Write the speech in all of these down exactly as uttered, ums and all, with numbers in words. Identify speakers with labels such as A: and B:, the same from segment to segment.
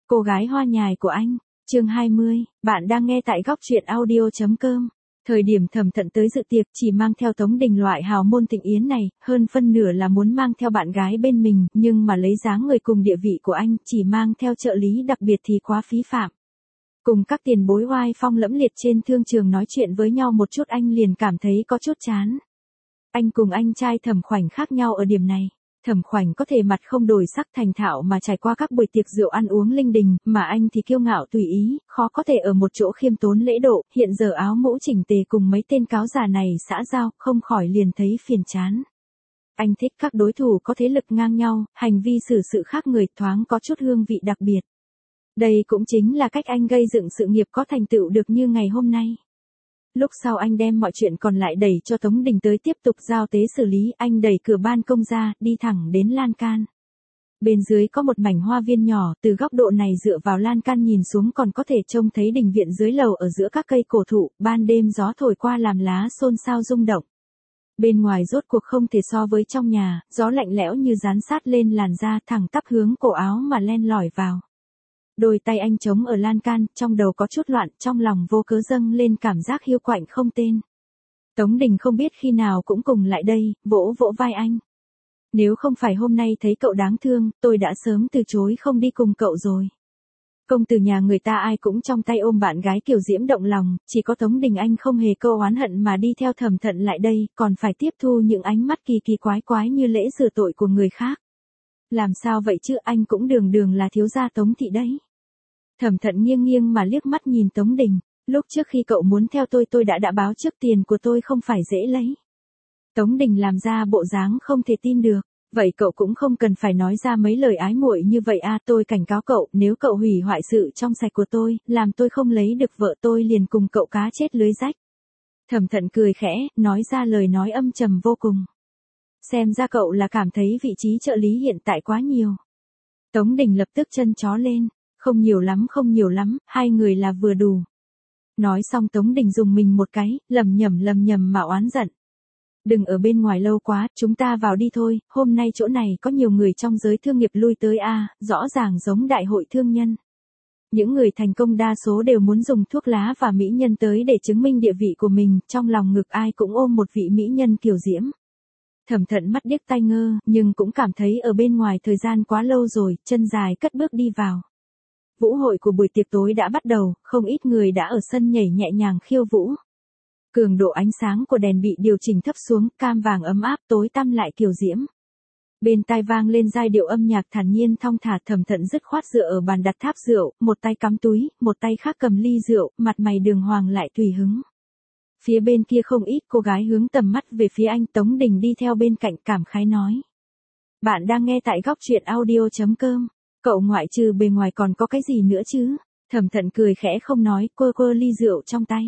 A: Cô gái hoa nhài của anh, chương hai mươi, bạn đang nghe tại góc truyện audio chấm com. Thời điểm Thẩm Thận tới dự tiệc chỉ mang theo Tống Đình loại hào môn thịnh yến này, hơn phân nửa là muốn mang theo bạn gái bên mình, nhưng mà lấy dáng người cùng địa vị của anh, chỉ mang theo trợ lý đặc biệt thì quá phí phạm. Cùng các tiền bối oai phong lẫm liệt trên thương trường nói chuyện với nhau một chút anh liền cảm thấy có chút chán. Anh cùng anh trai Thẩm Khoảnh khác nhau ở điểm này. Thẩm Khoảnh có thể mặt không đổi sắc thành thạo mà trải qua các buổi tiệc rượu ăn uống linh đình, mà anh thì kiêu ngạo tùy ý, khó có thể ở một chỗ khiêm tốn lễ độ, hiện giờ áo mũ chỉnh tề cùng mấy tên cáo già này xã giao, không khỏi liền thấy phiền chán. Anh thích các đối thủ có thế lực ngang nhau, hành vi xử sự khác người, thoáng có chút hương vị đặc biệt. Đây cũng chính là cách anh gây dựng sự nghiệp có thành tựu được như ngày hôm nay. Lúc sau anh đem mọi chuyện còn lại đẩy cho Tống Đình tới tiếp tục giao tế xử lý, anh đẩy cửa ban công ra, đi thẳng đến lan can. Bên dưới có một mảnh hoa viên nhỏ, từ góc độ này dựa vào lan can nhìn xuống còn có thể trông thấy đình viện dưới lầu ở giữa các cây cổ thụ, ban đêm gió thổi qua làm lá xôn xao rung động. Bên ngoài rốt cuộc không thể so với trong nhà, gió lạnh lẽo như dán sát lên làn da thẳng tắp hướng cổ áo mà len lỏi vào. Đôi tay anh chống ở lan can, trong đầu có chút loạn, trong lòng vô cớ dâng lên cảm giác hiu quạnh không tên. Tống Đình không biết khi nào cũng cùng lại đây, vỗ vỗ vai anh. Nếu không phải hôm nay thấy cậu đáng thương, tôi đã sớm từ chối không đi cùng cậu rồi. Công tử nhà người ta ai cũng trong tay ôm bạn gái Kiều Diễm động lòng, chỉ có Tống Đình anh không hề câu oán hận mà đi theo Thẩm Thận lại đây, còn phải tiếp thu những ánh mắt kỳ kỳ quái quái như lễ rửa tội của người khác. Làm sao vậy chứ, anh cũng đường đường là thiếu gia Tống thị đấy. Thẩm Thận nghiêng nghiêng mà liếc mắt nhìn Tống Đình, lúc trước khi cậu muốn theo tôi tôi đã đã báo trước tiền của tôi không phải dễ lấy. Tống Đình làm ra bộ dáng không thể tin được, vậy cậu cũng không cần phải nói ra mấy lời ái muội như vậy à, tôi cảnh cáo cậu, nếu cậu hủy hoại sự trong sạch của tôi, làm tôi không lấy được vợ tôi liền cùng cậu cá chết lưới rách. Thẩm Thận cười khẽ, nói ra lời nói âm trầm vô cùng. Xem ra cậu là cảm thấy vị trí trợ lý hiện tại quá nhiều. Tống Đình lập tức chân chó lên. Không nhiều lắm không nhiều lắm, hai người là vừa đủ. Nói xong Tống Đình dùng mình một cái, lầm nhầm lầm nhầm mà oán giận. Đừng ở bên ngoài lâu quá, chúng ta vào đi thôi, hôm nay chỗ này có nhiều người trong giới thương nghiệp lui tới a, à, rõ ràng giống đại hội thương nhân. Những người thành công đa số đều muốn dùng thuốc lá và mỹ nhân tới để chứng minh địa vị của mình, trong lòng ngực ai cũng ôm một vị mỹ nhân Kiều Diễm. Thẩm Thận mắt điếc tai ngơ, nhưng cũng cảm thấy ở bên ngoài thời gian quá lâu rồi, chân dài cất bước đi vào. Vũ hội của buổi tiệc tối đã bắt đầu, không ít người đã ở sân nhảy nhẹ nhàng khiêu vũ. Cường độ ánh sáng của đèn bị điều chỉnh thấp xuống, cam vàng ấm áp tối tăm lại kiều diễm. Bên tai vang lên giai điệu âm nhạc thản nhiên thong thả. Thẩm Thận dứt khoát dựa ở bàn đặt tháp rượu, một tay cắm túi, một tay khác cầm ly rượu, mặt mày đường hoàng lại tùy hứng. Phía bên kia không ít cô gái hướng tầm mắt về phía anh. Tống Đình đi theo bên cạnh cảm khái nói. Bạn đang nghe tại góc truyện audio chấm com. Cậu ngoại trừ bề ngoài còn có cái gì nữa chứ? Thẩm Thận cười khẽ không nói, quơ quơ ly rượu trong tay.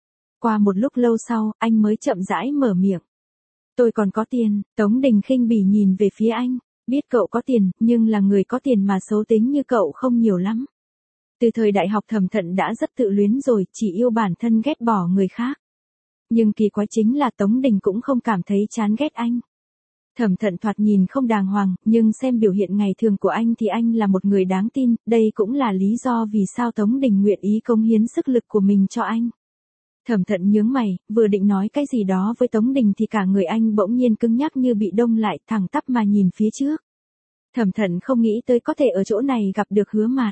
A: Qua một lúc lâu sau, anh mới chậm rãi mở miệng. Tôi còn có tiền. Tống Đình khinh bỉ nhìn về phía anh. Biết cậu có tiền, nhưng là người có tiền mà xấu tính như cậu không nhiều lắm. Từ thời đại học Thẩm Thận đã rất tự luyến rồi, chỉ yêu bản thân ghét bỏ người khác. Nhưng kỳ quái chính là Tống Đình cũng không cảm thấy chán ghét anh. Thẩm Thận thoạt nhìn không đàng hoàng, nhưng xem biểu hiện ngày thường của anh thì anh là một người đáng tin, đây cũng là lý do vì sao Tống Đình nguyện ý cống hiến sức lực của mình cho anh. Thẩm Thận nhướng mày, vừa định nói cái gì đó với Tống Đình thì cả người anh bỗng nhiên cứng nhắc như bị đông lại, thẳng tắp mà nhìn phía trước. Thẩm Thận không nghĩ tới có thể ở chỗ này gặp được Hứa Mạt.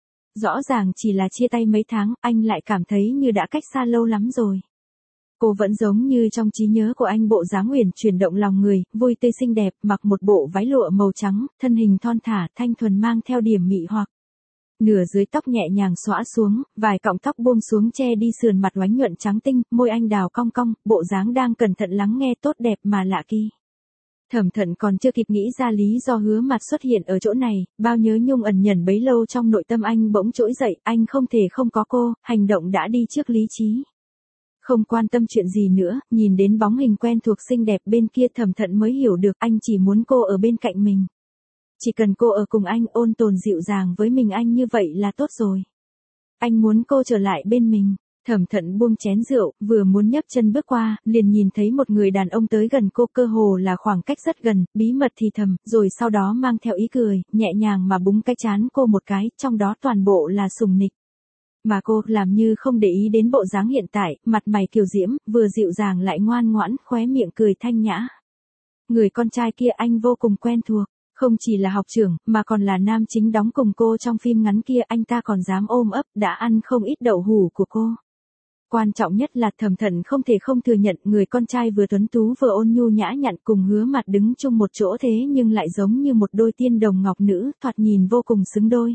A: Rõ ràng chỉ là chia tay mấy tháng, anh lại cảm thấy như đã cách xa lâu lắm rồi. Cô vẫn giống như trong trí nhớ của anh, bộ dáng uyển chuyển động lòng người, vui tươi xinh đẹp, mặc một bộ váy lụa màu trắng, thân hình thon thả, thanh thuần mang theo điểm mị hoặc. Nửa dưới tóc nhẹ nhàng xõa xuống, vài cọng tóc buông xuống che đi sườn mặt oánh nhuận trắng tinh, môi anh đào cong cong, bộ dáng đang cẩn thận lắng nghe tốt đẹp mà lạ kỳ. Thẩm Thận còn chưa kịp nghĩ ra lý do Hứa Mạt xuất hiện ở chỗ này, bao nhớ nhung ẩn nhẫn bấy lâu trong nội tâm anh bỗng trỗi dậy, anh không thể không có cô, hành động đã đi trước lý trí. Không quan tâm chuyện gì nữa, nhìn đến bóng hình quen thuộc xinh đẹp bên kia Thẩm Thận mới hiểu được anh chỉ muốn cô ở bên cạnh mình. Chỉ cần cô ở cùng anh, ôn tồn dịu dàng với mình anh như vậy là tốt rồi. Anh muốn cô trở lại bên mình. Thẩm Thận buông chén rượu, vừa muốn nhấc chân bước qua, liền nhìn thấy một người đàn ông tới gần cô, cơ hồ là khoảng cách rất gần, bí mật thì thầm, rồi sau đó mang theo ý cười, nhẹ nhàng mà búng cái trán cô một cái, trong đó toàn bộ là sùng nịch. Mà cô làm như không để ý đến bộ dáng hiện tại, mặt mày kiều diễm, vừa dịu dàng lại ngoan ngoãn, khóe miệng cười thanh nhã. Người con trai kia anh vô cùng quen thuộc, không chỉ là học trưởng, mà còn là nam chính đóng cùng cô trong phim ngắn kia, anh ta còn dám ôm ấp, đã ăn không ít đậu hủ của cô. Quan trọng nhất là Thẩm Thận không thể không thừa nhận người con trai vừa tuấn tú vừa ôn nhu nhã nhặn cùng Hứa Mặt đứng chung một chỗ thế nhưng lại giống như một đôi tiên đồng ngọc nữ, thoạt nhìn vô cùng xứng đôi.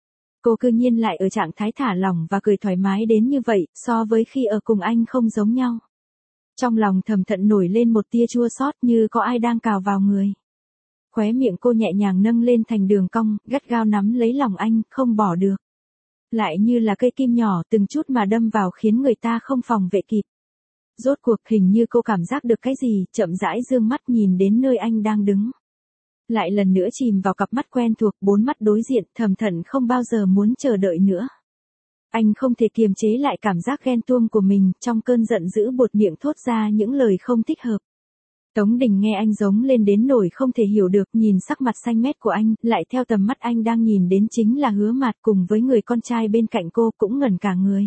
A: Cô cư nhiên lại ở trạng thái thả lỏng và cười thoải mái đến như vậy, so với khi ở cùng anh không giống nhau. Trong lòng Thẩm Thận nổi lên một tia chua xót như có ai đang cào vào người. Khóe miệng cô nhẹ nhàng nâng lên thành đường cong, gắt gao nắm lấy lòng anh, không bỏ được. Lại như là cây kim nhỏ từng chút mà đâm vào khiến người ta không phòng vệ kịp. Rốt cuộc hình như cô cảm giác được cái gì, chậm rãi dương mắt nhìn đến nơi anh đang đứng. Lại lần nữa chìm vào cặp mắt quen thuộc, bốn mắt đối diện, Thẩm Thận không bao giờ muốn chờ đợi nữa. Anh không thể kiềm chế lại cảm giác ghen tuông của mình, trong cơn giận dữ buột miệng thốt ra những lời không thích hợp. Tống Đình nghe anh giống lên đến nỗi không thể hiểu được, nhìn sắc mặt xanh mét của anh, lại theo tầm mắt anh đang nhìn đến chính là Hứa Mạt cùng với người con trai bên cạnh cô cũng ngẩn cả người.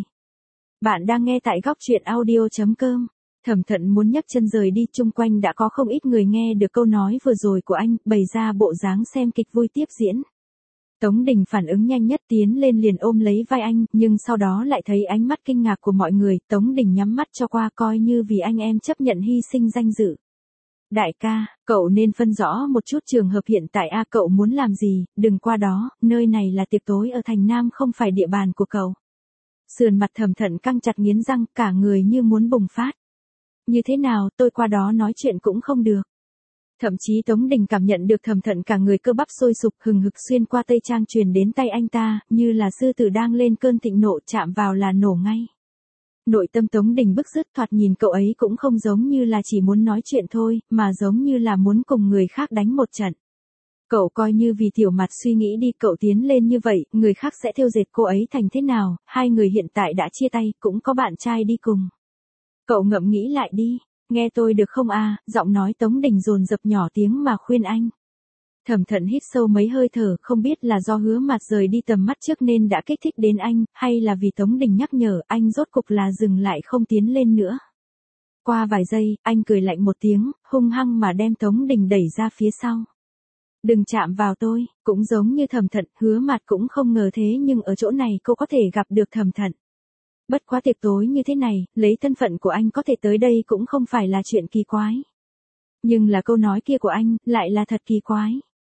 A: Bạn đang nghe tại góc truyện audio chấm com. Thẩm Thận muốn nhấc chân rời đi, chung quanh đã có không ít người nghe được câu nói vừa rồi của anh, bày ra bộ dáng xem kịch vui tiếp diễn. Tống Đình phản ứng nhanh nhất tiến lên liền ôm lấy vai anh, nhưng sau đó lại thấy ánh mắt kinh ngạc của mọi người, Tống Đình nhắm mắt cho qua coi như vì anh em chấp nhận hy sinh danh dự. Đại ca, cậu nên phân rõ một chút trường hợp hiện tại a, cậu muốn làm gì, đừng qua đó, nơi này là tiệc tối ở thành Nam không phải địa bàn của cậu. Sườn mặt Thẩm Thận căng chặt nghiến răng, cả người như muốn bùng phát. Như thế nào, tôi qua đó nói chuyện cũng không được. Thậm chí Tống Đình cảm nhận được Thẩm Thận cả người cơ bắp sôi sục hừng hực xuyên qua tây trang truyền đến tay anh ta, như là sư tử đang lên cơn thịnh nộ, chạm vào là nổ ngay. Nội tâm Tống Đình bức rứt, thoạt nhìn cậu ấy cũng không giống như là chỉ muốn nói chuyện thôi, mà giống như là muốn cùng người khác đánh một trận. Cậu coi như vì Tiểu Mặt suy nghĩ đi, cậu tiến lên như vậy, người khác sẽ thêu dệt cô ấy thành thế nào, hai người hiện tại đã chia tay, cũng có bạn trai đi cùng. Cậu ngẫm nghĩ lại đi, nghe tôi được không a? Giọng nói Tống Đình dồn dập nhỏ tiếng mà khuyên anh. Thẩm Thận hít sâu mấy hơi thở, không biết là do Hứa Mặt rời đi tầm mắt trước nên đã kích thích đến anh, hay là vì Tống Đình nhắc nhở, anh rốt cục là dừng lại không tiến lên nữa. Qua vài giây, anh cười lạnh một tiếng, hung hăng mà đem Tống Đình đẩy ra phía sau. Đừng chạm vào tôi, cũng giống như Thẩm Thận, Hứa Mặt cũng không ngờ thế nhưng ở chỗ này cô có thể gặp được Thẩm Thận. Bất quá tiệc tối như thế này, lấy thân phận của anh có thể tới đây cũng không phải là chuyện kỳ quái. Nhưng là câu nói kia của anh, lại là thật kỳ quái.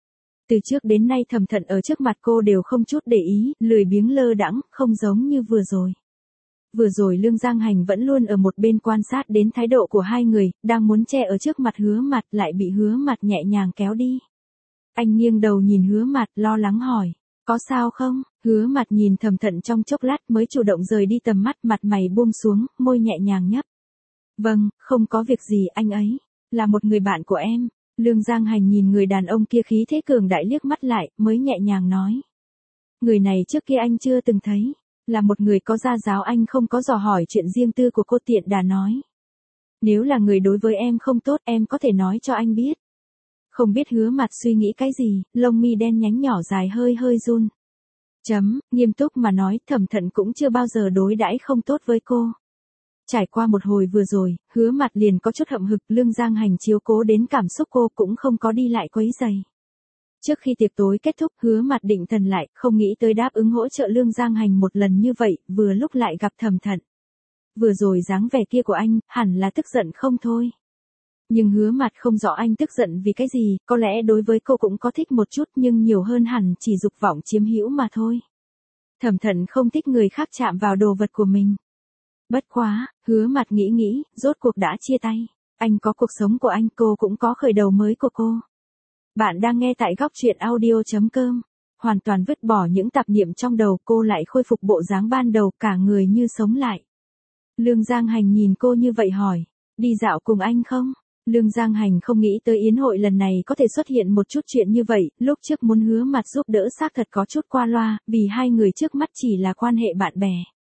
A: Từ trước đến nay Thẩm Thận ở trước mặt cô đều không chút để ý, lười biếng lơ đãng, không giống như vừa rồi. Vừa rồi Lương Giang Hành vẫn luôn ở một bên quan sát đến thái độ của hai người, đang muốn che ở trước mặt Hứa Mặt lại bị Hứa Mặt nhẹ nhàng kéo đi. Anh nghiêng đầu nhìn Hứa Mặt lo lắng hỏi, có sao không? Hứa Mặt nhìn Thẩm Thận trong chốc lát mới chủ động rời đi tầm mắt, mặt mày buông xuống, môi nhẹ nhàng nhấp. Vâng, không có việc gì, anh ấy là một người bạn của em. Lương Giang Hành nhìn người đàn ông kia khí thế cường đại liếc mắt lại, mới nhẹ nhàng nói. Người này trước kia anh chưa từng thấy, là một người có gia giáo, anh không có dò hỏi chuyện riêng tư của cô, tiện đà nói. Nếu là người đối với em không tốt, em có thể nói cho anh biết. Không biết Hứa Mặt suy nghĩ cái gì, lông mi đen nhánh nhỏ dài hơi hơi run. Chấm, nghiêm túc mà nói, Thẩm Thận cũng chưa bao giờ đối đãi không tốt với cô. Trải qua một hồi vừa rồi, Hứa Mặt liền có chút hậm hực, Lương Giang Hành chiếu cố đến cảm xúc cô cũng không có đi lại quấy rầy. Trước khi tiệc tối kết thúc, Hứa Mặt định thần lại, không nghĩ tới đáp ứng hỗ trợ Lương Giang Hành một lần như vậy, vừa lúc lại gặp Thẩm Thận. Vừa rồi dáng vẻ kia của anh, hẳn là tức giận không thôi. Nhưng Hứa Mặt không rõ anh tức giận vì cái gì, có lẽ đối với cô cũng có thích một chút nhưng nhiều hơn hẳn chỉ dục vọng chiếm hữu mà thôi. Thẩm Thận không thích người khác chạm vào đồ vật của mình. Bất quá, Hứa Mặt nghĩ nghĩ, rốt cuộc đã chia tay. Anh có cuộc sống của anh, cô cũng có khởi đầu mới của cô. Bạn đang nghe tại góc truyện audio chấm com. Hoàn toàn vứt bỏ những tạp niệm trong đầu, cô lại khôi phục bộ dáng ban đầu, cả người như sống lại. Lương Giang Hành nhìn cô như vậy hỏi, đi dạo cùng anh không? Lương Giang Hành không nghĩ tới yến hội lần này có thể xuất hiện một chút chuyện như vậy, lúc trước muốn Hứa Mặt giúp đỡ xác thật có chút qua loa, vì hai người trước mắt chỉ là quan hệ bạn bè.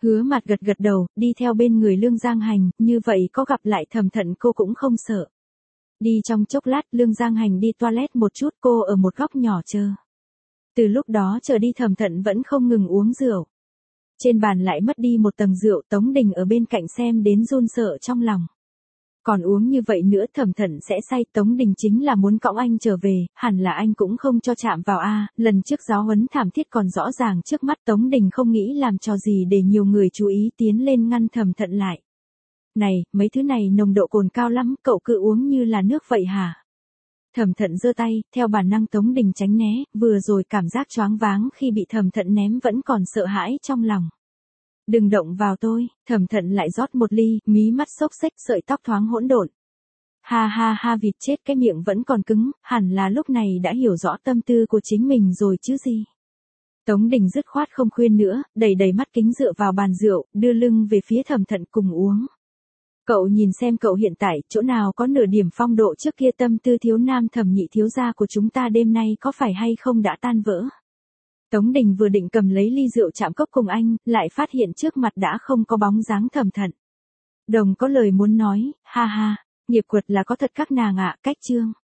A: Hứa Mạt gật gật đầu, đi theo bên người Lương Giang Hành, như vậy có gặp lại Thẩm Thận cô cũng không sợ. Đi trong chốc lát, Lương Giang Hành đi toilet một chút, cô ở một góc nhỏ chờ. Từ lúc đó chờ đi Thẩm Thận vẫn không ngừng uống rượu. Trên bàn lại mất đi một tầng rượu, Tống Đình ở bên cạnh xem đến run sợ trong lòng. Còn uống như vậy nữa Thẩm Thận sẽ say, Tống Đình chính là muốn cõng anh trở về, hẳn là anh cũng không cho chạm vào a, lần trước giáo huấn thảm thiết còn rõ ràng trước mắt, Tống Đình không nghĩ làm trò gì để nhiều người chú ý tiến lên ngăn Thẩm Thận lại. Này, mấy thứ này nồng độ cồn cao lắm, cậu cứ uống như là nước vậy hả? Thẩm Thận giơ tay, theo bản năng Tống Đình tránh né, vừa rồi cảm giác choáng váng khi bị Thẩm Thận ném vẫn còn sợ hãi trong lòng. Đừng động vào tôi, Thẩm Thận lại rót một ly, mí mắt xốc xếch, sợi tóc thoáng hỗn độn. Ha ha ha, vịt chết, cái miệng vẫn còn cứng, hẳn là lúc này đã hiểu rõ tâm tư của chính mình rồi chứ gì. Tống Đình dứt khoát không khuyên nữa, đẩy đẩy mắt kính dựa vào bàn rượu, đưa lưng về phía Thẩm Thận cùng uống. Cậu nhìn xem cậu hiện tại, chỗ nào có nửa điểm phong độ trước kia, tâm tư thiếu nam thẩm nhị thiếu gia của chúng ta đêm nay có phải hay không đã tan vỡ. Tống Đình vừa định cầm lấy ly rượu chạm cốc cùng anh, lại phát hiện trước mặt đã không có bóng dáng Thẩm Thận. Đồng có lời muốn nói, ha ha, nghiệp quật là có thật các nàng ạ, cách chương.